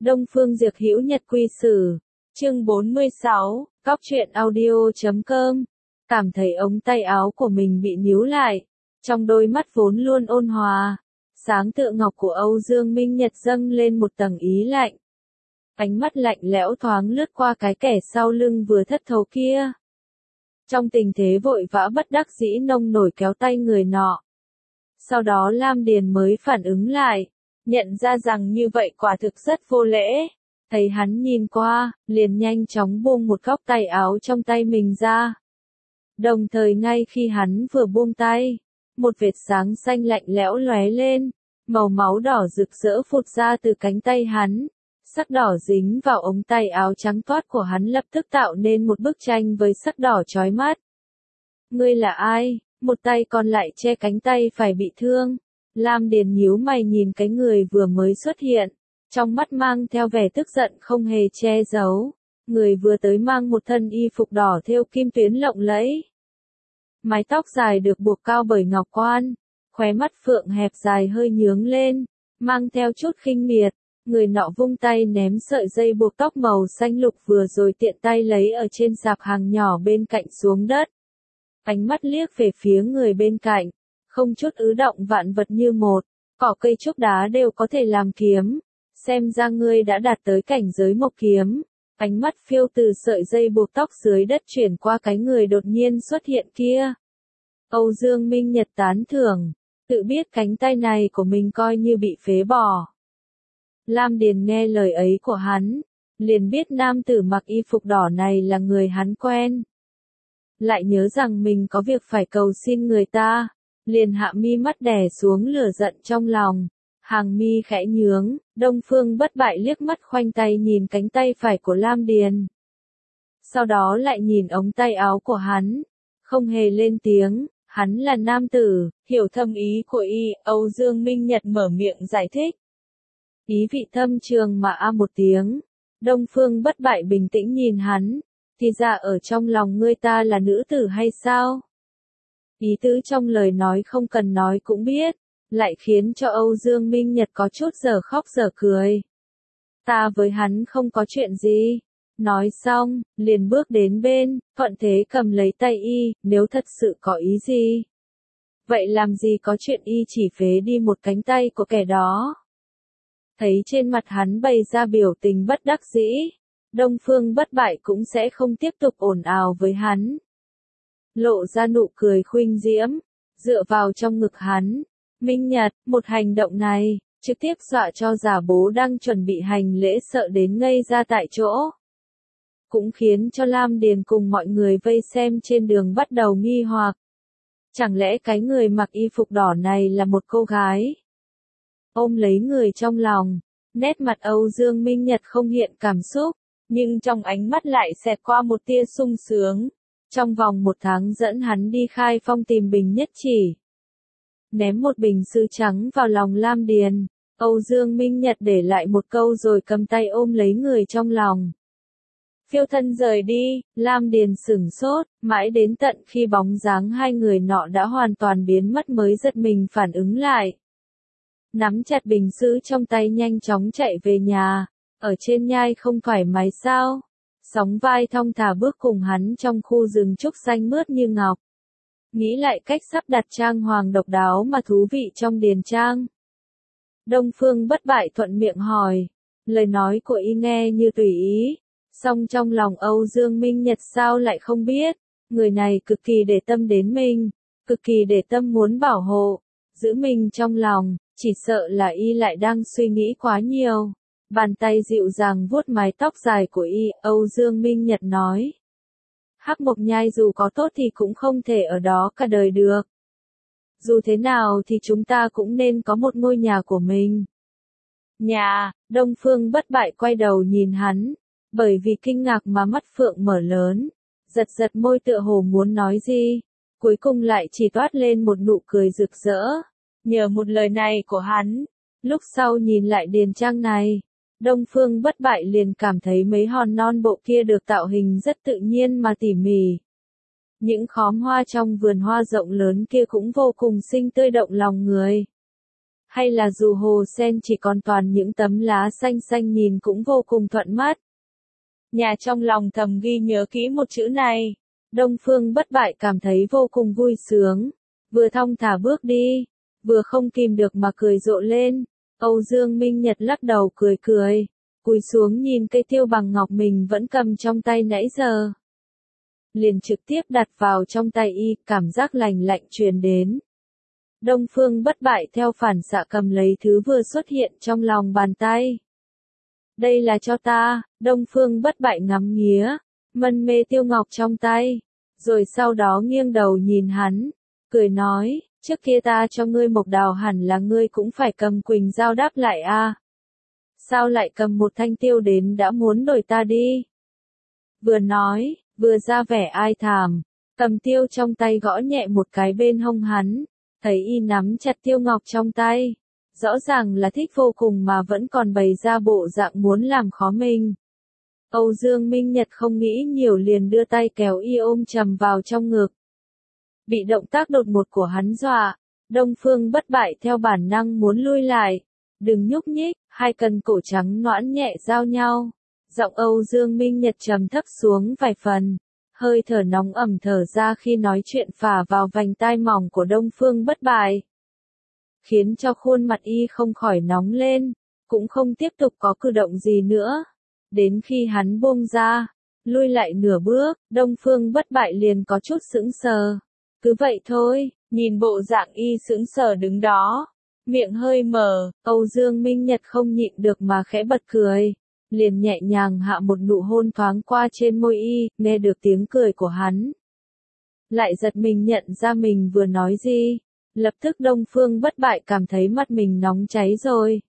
Đông Phương Diệp Hữu Nhật Quy Sử, chương 46, Cóc truyện audio.com. Cảm thấy ống tay áo của mình bị níu lại, trong đôi mắt vốn luôn ôn hòa, sáng tựa ngọc của Âu Dương Minh Nhật dâng lên một tầng ý lạnh. Ánh mắt lạnh lẽo thoáng lướt qua cái kẻ sau lưng vừa thất thố kia. Trong tình thế vội vã bất đắc dĩ nông nổi kéo tay người nọ. Sau đó Lam Điền mới phản ứng lại, nhận ra rằng như vậy quả thực rất vô lễ. Thấy hắn nhìn qua, liền nhanh chóng buông một góc tay áo trong tay mình ra. Đồng thời ngay khi hắn vừa buông tay, một vệt sáng xanh lạnh lẽo lóe lên, màu máu đỏ rực rỡ phụt ra từ cánh tay hắn. Sắc đỏ dính vào ống tay áo trắng toát của hắn lập tức tạo nên một bức tranh với sắc đỏ chói mắt. Ngươi là ai? Một tay còn lại che cánh tay phải bị thương. Lam Điền nhíu mày nhìn cái người vừa mới xuất hiện, trong mắt mang theo vẻ tức giận không hề che giấu. Người vừa tới mang một thân y phục đỏ thêu kim tuyến lộng lẫy. Mái tóc dài được buộc cao bởi ngọc quan, khóe mắt phượng hẹp dài hơi nhướng lên, mang theo chút khinh miệt. Người nọ vung tay ném sợi dây buộc tóc màu xanh lục vừa rồi tiện tay lấy ở trên sạp hàng nhỏ bên cạnh xuống đất. Ánh mắt liếc về phía người bên cạnh, không chút ứ động vạn vật như một, cỏ cây trúc đá đều có thể làm kiếm. Xem ra ngươi đã đạt tới cảnh giới mộc kiếm. Ánh mắt phiêu từ sợi dây buộc tóc dưới đất chuyển qua cái người đột nhiên xuất hiện kia. Âu Dương Minh Nhật tán thưởng, tự biết cánh tay này của mình coi như bị phế bỏ. Lam Điền nghe lời ấy của hắn, liền biết nam tử mặc y phục đỏ này là người hắn quen. Lại nhớ rằng mình có việc phải cầu xin người ta, liền hạ mi mắt đè xuống lửa giận trong lòng, hàng mi khẽ nhướng. Đông Phương Bất Bại liếc mắt khoanh tay nhìn cánh tay phải của Lam Điền. Sau đó lại nhìn ống tay áo của hắn, không hề lên tiếng. Hắn là nam tử, hiểu thâm ý của y. Âu Dương Minh Nhật mở miệng giải thích. Ý vị thâm trường mà một tiếng. Đông Phương Bất Bại bình tĩnh nhìn hắn, thì ra ở trong lòng ngươi ta là nữ tử hay sao? Ý tứ trong lời nói không cần nói cũng biết, lại khiến cho Âu Dương Minh Nhật có chút dở khóc dở cười. Ta với hắn không có chuyện gì. Nói xong, liền bước đến bên, thuận thế cầm lấy tay y. Nếu thật sự có ý gì, vậy làm gì có chuyện y chỉ phế đi một cánh tay của kẻ đó. Thấy trên mặt hắn bày ra biểu tình bất đắc dĩ, Đông Phương Bất Bại cũng sẽ không tiếp tục ồn ào với hắn. Lộ ra nụ cười khuynh diễm, dựa vào trong ngực hắn. Minh Nhật, một hành động này, trực tiếp dọa cho giả bố đang chuẩn bị hành lễ sợ đến ngây ra tại chỗ. Cũng khiến cho Lam Điền cùng mọi người vây xem trên đường bắt đầu nghi hoặc. Chẳng lẽ cái người mặc y phục đỏ này là một cô gái? Ôm lấy người trong lòng, nét mặt Âu Dương Minh Nhật không hiện cảm xúc, nhưng trong ánh mắt lại xẹt qua một tia sung sướng. Trong vòng 1 tháng dẫn hắn đi khai phong tìm bình nhất chỉ. Ném một bình sứ trắng vào lòng Lam Điền, Âu Dương Minh Nhật để lại một câu rồi cầm tay ôm lấy người trong lòng. Phiêu thân rời đi. Lam Điền sửng sốt, mãi đến tận khi bóng dáng hai người nọ đã hoàn toàn biến mất mới giật mình phản ứng lại. Nắm chặt bình sứ trong tay nhanh chóng chạy về nhà. Ở trên nhai không thoải mái sao? Sóng vai thong thả bước cùng hắn trong khu rừng trúc xanh mướt như ngọc. Nghĩ lại cách sắp đặt trang hoàng độc đáo mà thú vị trong điền trang. Đông Phương Bất Bại thuận miệng hỏi. Lời nói của y nghe như tùy ý. Song trong lòng Âu Dương Minh Nhật sao lại không biết. Người này cực kỳ để tâm đến mình. Cực kỳ để tâm muốn bảo hộ. Giữ mình trong lòng. Chỉ sợ là y lại đang suy nghĩ quá nhiều. Bàn tay dịu dàng vuốt mái tóc dài của y. Âu Dương Minh Nhật nói. Hắc Mộc Nhai dù có tốt thì cũng không thể ở đó cả đời được. Dù thế nào thì chúng ta cũng nên có một ngôi nhà của mình. Nhà. Đông Phương Bất Bại quay đầu nhìn hắn. Bởi vì kinh ngạc mà mắt phượng mở lớn. Giật giật môi tựa hồ muốn nói gì. Cuối cùng lại chỉ toát lên một nụ cười rực rỡ. Nhờ một lời này của hắn. Lúc sau nhìn lại điền trang này. Đông Phương Bất Bại liền cảm thấy mấy hòn non bộ kia được tạo hình rất tự nhiên mà tỉ mỉ. Những khóm hoa trong vườn hoa rộng lớn kia cũng vô cùng xinh tươi động lòng người. hay là dù hồ sen chỉ còn toàn những tấm lá xanh xanh nhìn cũng vô cùng thuận mắt. Nhà trong lòng thầm ghi nhớ kỹ một chữ này. Đông Phương Bất Bại cảm thấy vô cùng vui sướng, vừa thong thả bước đi, vừa không kìm được mà cười rộ lên. Âu Dương Minh Nhật lắc đầu cười cười, cúi xuống nhìn cây tiêu bằng ngọc mình vẫn cầm trong tay nãy giờ. Liền trực tiếp đặt vào trong tay y, cảm giác lành lạnh truyền đến. Đông Phương Bất Bại theo phản xạ cầm lấy thứ vừa xuất hiện trong lòng bàn tay. Đây là cho ta. Đông Phương Bất Bại ngắm nghía, mân mê tiêu ngọc trong tay, rồi sau đó nghiêng đầu nhìn hắn, cười nói, trước kia ta cho ngươi mộc đào hẳn là ngươi cũng phải cầm quỳnh dao đáp lại a. Sao lại cầm một thanh tiêu đến đã muốn đổi ta đi? Vừa nói, vừa ra vẻ ai thảm, cầm tiêu trong tay gõ nhẹ một cái bên hông hắn, thấy y nắm chặt tiêu ngọc trong tay. Rõ ràng là thích vô cùng mà vẫn còn bày ra bộ dạng muốn làm khó mình. Âu Dương Minh Nhật không nghĩ nhiều liền đưa tay kéo y ôm chầm vào trong ngực. Bị động tác đột ngột của hắn dọa, Đông Phương Bất Bại theo bản năng muốn lui lại. Đừng nhúc nhích, hai cần cổ trắng nõn nhẹ giao nhau. Giọng Âu Dương Minh Nhật trầm thấp xuống vài phần. Hơi thở nóng ẩm thở ra khi nói chuyện phả vào vành tai mỏng của Đông Phương Bất Bại. Khiến cho khuôn mặt y không khỏi nóng lên, cũng không tiếp tục có cử động gì nữa. Đến khi hắn buông ra, lui lại nửa bước, Đông Phương Bất Bại liền có chút sững sờ. Cứ vậy thôi, nhìn bộ dạng y sững sờ đứng đó, miệng hơi mở, Âu Dương Minh Nhật không nhịn được mà khẽ bật cười. Liền nhẹ nhàng hạ một nụ hôn thoáng qua trên môi y, nghe được tiếng cười của hắn. Lại giật mình nhận ra mình vừa nói gì. Lập tức Đông Phương Bất Bại cảm thấy mắt mình nóng cháy rồi.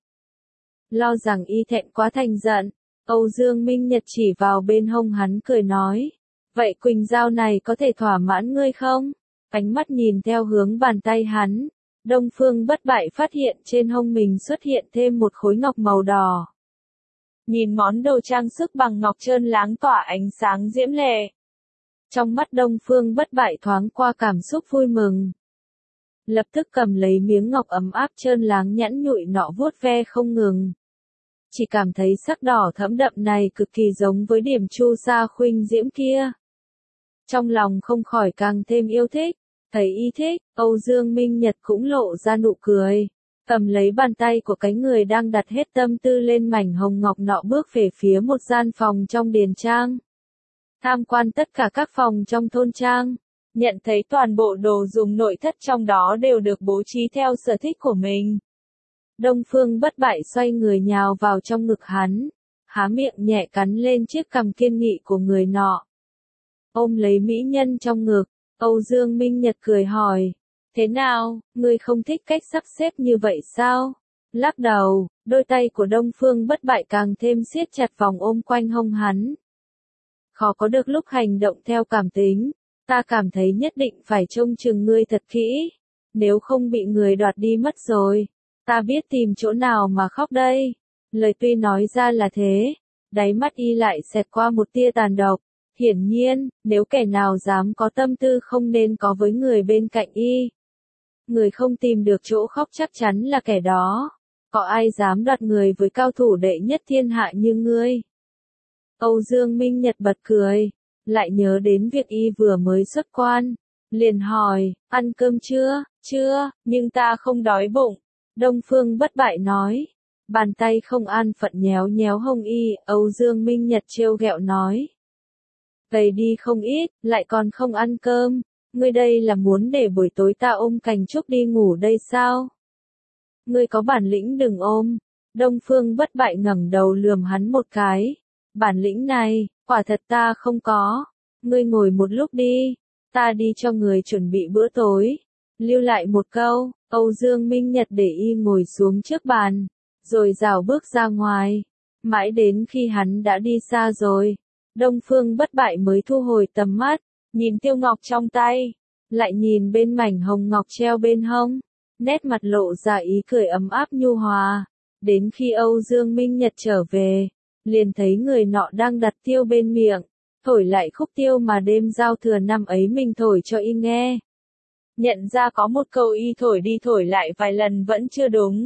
Lo rằng y thẹn quá thành giận, Âu Dương Minh Nhật chỉ vào bên hông hắn cười nói. Vậy quỳnh dao này có thể thỏa mãn ngươi không? Ánh mắt nhìn theo hướng bàn tay hắn. Đông Phương Bất Bại phát hiện trên hông mình xuất hiện thêm một khối ngọc màu đỏ. Nhìn món đồ trang sức bằng ngọc trơn láng tỏa ánh sáng diễm lệ. Trong mắt Đông Phương Bất Bại thoáng qua cảm xúc vui mừng. Lập tức cầm lấy miếng ngọc ấm áp trơn láng nhẵn nhụi nọ vuốt ve không ngừng. Chỉ cảm thấy sắc đỏ thẫm đậm này cực kỳ giống với điểm chu sa khuynh diễm kia. Trong lòng không khỏi càng thêm yêu thích, thấy y thích, Âu Dương Minh Nhật cũng lộ ra nụ cười. Cầm lấy bàn tay của cái người đang đặt hết tâm tư lên mảnh hồng ngọc nọ bước về phía một gian phòng trong điền trang. Tham quan tất cả các phòng trong thôn trang. Nhận thấy toàn bộ đồ dùng nội thất trong đó đều được bố trí theo sở thích của mình. Đông Phương Bất Bại xoay người nhào vào trong ngực hắn, há miệng nhẹ cắn lên chiếc cằm kiên nghị của người nọ. Ôm lấy mỹ nhân trong ngực, Âu Dương Minh Nhật cười hỏi, thế nào, ngươi không thích cách sắp xếp như vậy sao? Lắc đầu, đôi tay của Đông Phương Bất Bại càng thêm siết chặt vòng ôm quanh hông hắn. Khó có được lúc hành động theo cảm tính. Ta cảm thấy nhất định phải trông chừng ngươi thật kỹ, nếu không bị người đoạt đi mất rồi, ta biết tìm chỗ nào mà khóc đây. Lời tuy nói ra là thế, đáy mắt y lại xẹt qua một tia tàn độc, hiển nhiên, nếu kẻ nào dám có tâm tư không nên có với người bên cạnh y. Người không tìm được chỗ khóc chắc chắn là kẻ đó, có ai dám đoạt người với cao thủ đệ nhất thiên hạ như ngươi. Âu Dương Minh Nhật bật cười. Lại nhớ đến việc y vừa mới xuất quan, liền hỏi, ăn cơm chưa? Chưa, nhưng ta không đói bụng. Đông Phương Bất Bại nói, bàn tay không an phận nhéo nhéo hông y, Âu Dương Minh Nhật trêu ghẹo nói. Gầy đi không ít, lại còn không ăn cơm, ngươi đây là muốn để buổi tối ta ôm cành trúc đi ngủ đây sao? Ngươi có bản lĩnh đừng ôm. Đông Phương Bất Bại ngẩng đầu lườm hắn một cái. Bản lĩnh này, quả thật ta không có. Ngươi ngồi một lúc đi, ta đi cho người chuẩn bị bữa tối. Lưu lại một câu, Âu Dương Minh Nhật để y ngồi xuống trước bàn, rồi rảo bước ra ngoài. Mãi đến khi hắn đã đi xa rồi, Đông Phương Bất Bại mới thu hồi tầm mắt, nhìn tiêu ngọc trong tay, lại nhìn bên mảnh hồng ngọc treo bên hông, nét mặt lộ ra ý cười ấm áp nhu hòa. Đến khi Âu Dương Minh Nhật trở về, liền thấy người nọ đang đặt tiêu bên miệng, thổi lại khúc tiêu mà đêm giao thừa năm ấy mình thổi cho y nghe. nhận ra có một câu y thổi đi thổi lại vài lần vẫn chưa đúng.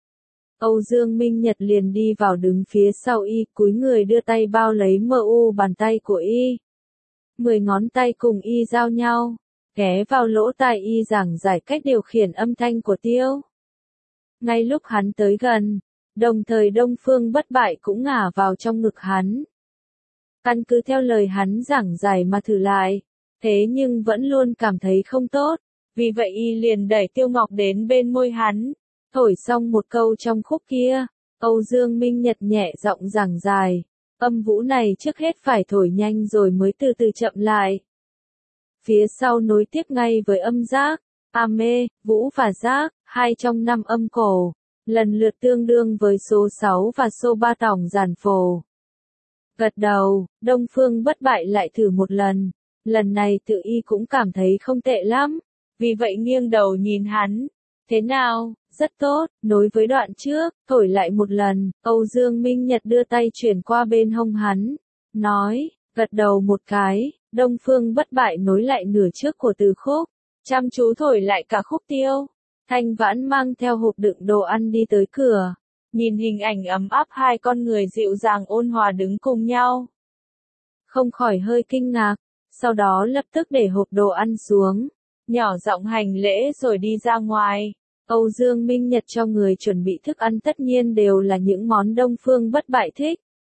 Âu Dương Minh Nhật liền đi vào đứng phía sau y, cúi người đưa tay bao lấy bàn tay của y. 10 ngón tay cùng y giao nhau, ghé vào lỗ tai y giảng giải cách điều khiển âm thanh của Tiêu. Ngay lúc hắn tới gần, đồng thời Đông Phương Bất Bại cũng ngả vào trong ngực hắn. Căn cứ theo lời hắn giảng giải mà thử lại, thế nhưng vẫn luôn cảm thấy không tốt, vì vậy y liền đẩy Tiêu Ngọc đến bên môi hắn, thổi xong một câu trong khúc kia, Âu Dương Minh Nhật nhẹ giọng giảng giải, âm vũ này trước hết phải thổi nhanh rồi mới từ từ chậm lại. Phía sau nối tiếp ngay với âm giác, a mê, vũ và giác, 2 trong 5 âm cổ, lần lượt tương đương với số 6 và số 3 tổng giản phổ. Gật đầu, Đông Phương Bất Bại lại thử một lần này tự y cũng cảm thấy không tệ lắm, vì vậy nghiêng đầu nhìn hắn. Thế nào, rất tốt, nối với đoạn trước, thổi lại một lần, Âu Dương Minh Nhật đưa tay chuyển qua bên hông hắn, nói, gật đầu một cái, Đông Phương Bất Bại nối lại nửa trước của từ khúc, chăm chú thổi lại cả khúc Tiêu. Thanh Vãn mang theo hộp đựng đồ ăn đi tới cửa, nhìn hình ảnh ấm áp hai con người dịu dàng ôn hòa đứng cùng nhau. Không khỏi hơi kinh ngạc, sau đó lập tức để hộp đồ ăn xuống, nhỏ giọng hành lễ rồi đi ra ngoài. Âu Dương Minh Nhật cho người chuẩn bị thức ăn tất nhiên đều là những món Đông Phương Bất Bại thích.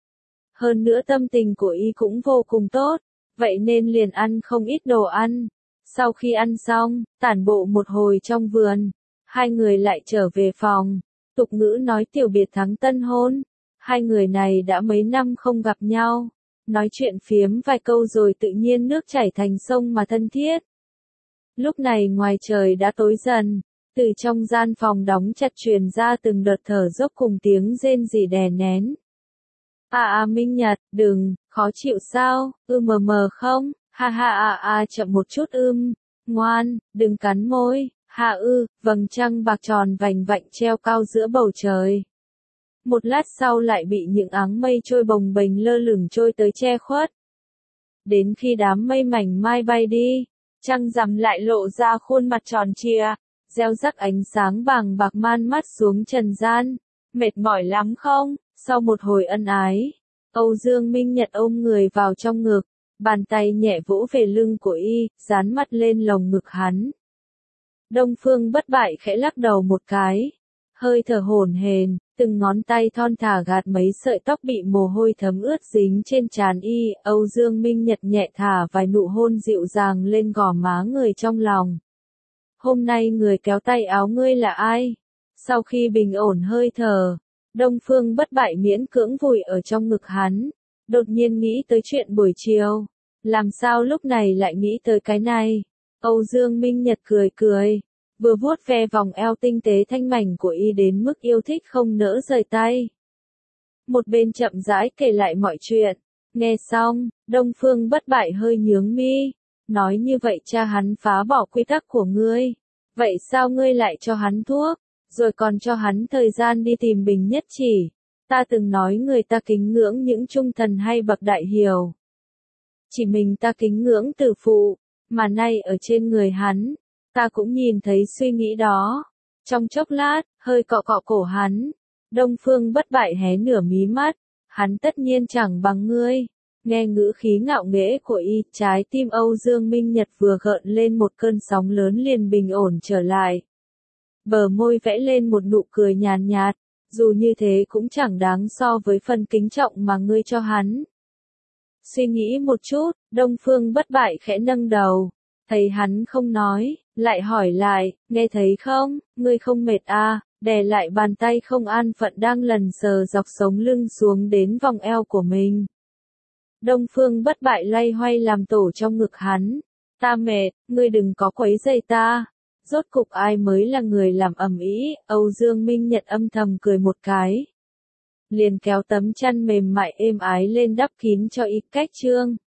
Hơn nữa tâm tình của y cũng vô cùng tốt, vậy nên liền ăn không ít đồ ăn. Sau khi ăn xong, tản bộ một hồi trong vườn, hai người lại trở về phòng. Tục ngữ nói tiểu biệt thắng tân hôn, hai người này đã mấy năm không gặp nhau, nói chuyện phiếm vài câu rồi tự nhiên nước chảy thành sông mà thân thiết. Lúc này ngoài trời đã tối dần, từ trong gian phòng đóng chặt truyền ra từng đợt thở dốc cùng tiếng rên rỉ đè nén. Minh Nhật, đừng, khó chịu sao, mờ không, ha chậm một chút ngoan, đừng cắn môi, vầng trăng bạc tròn vành vạnh treo cao giữa bầu trời. Một lát sau lại bị những áng mây trôi bồng bềnh lơ lửng trôi tới che khuất. Đến khi đám mây mảnh mai bay đi, trăng rằm lại lộ ra khuôn mặt tròn trịa, gieo rắc ánh sáng vàng bạc man mắt xuống trần gian. Mệt mỏi lắm không? Sau một hồi ân ái, Âu Dương Minh Nhật ôm người vào trong ngực, bàn tay nhẹ vỗ về lưng của y, dán mặt lên lồng ngực hắn. Đông Phương Bất Bại khẽ lắc đầu một cái, hơi thở hổn hển, từng ngón tay thon thả gạt mấy sợi tóc bị mồ hôi thấm ướt dính trên trán y. Âu Dương Minh Nhật nhẹ thả vài nụ hôn dịu dàng lên gò má người trong lòng. Hôm nay người kéo tay áo ngươi là ai? Sau khi bình ổn hơi thở, Đông Phương Bất Bại miễn cưỡng vùi ở trong ngực hắn, đột nhiên nghĩ tới chuyện buổi chiều. Làm sao lúc này lại nghĩ tới cái này? Âu Dương Minh Nhật cười, vừa vuốt ve vòng eo tinh tế thanh mảnh của y đến mức yêu thích không nỡ rời tay. Một bên chậm rãi kể lại mọi chuyện. Nghe xong, Đông Phương Bất Bại hơi nhướng mi, nói như vậy cha hắn phá bỏ quy tắc của ngươi. Vậy sao ngươi lại cho hắn thuốc, rồi còn cho hắn thời gian đi tìm Bình Nhất Chỉ? Ta từng nói người ta kính ngưỡng những trung thần hay bậc đại hiền. Chỉ mình ta kính ngưỡng tử phụ, mà nay ở trên người hắn, ta cũng nhìn thấy suy nghĩ đó. Trong chốc lát, hơi cọ cọ cổ hắn, Đông Phương Bất Bại hé nửa mí mắt, hắn tất nhiên chẳng bằng ngươi. Nghe ngữ khí ngạo nghễ của y, trái tim Âu Dương Minh Nhật vừa gợn lên một cơn sóng lớn liền bình ổn trở lại. Bờ môi vẽ lên một nụ cười nhàn nhạt, dù như thế cũng chẳng đáng so với phần kính trọng mà ngươi cho hắn. Suy nghĩ một chút, Đông Phương Bất Bại khẽ nâng đầu, thấy hắn không nói, lại hỏi lại, nghe thấy không, ngươi không mệt à? Đè lại bàn tay không an phận đang lần sờ dọc sống lưng xuống đến vòng eo của mình. Đông Phương Bất Bại loay hoay làm tổ trong ngực hắn. Ta mệt, ngươi đừng có quấy rầy ta. Rốt cục ai mới là người làm ầm ĩ? Âu Dương Minh Nhật âm thầm cười một cái, liền kéo tấm chăn mềm mại êm ái lên đắp kín cho y cách trương.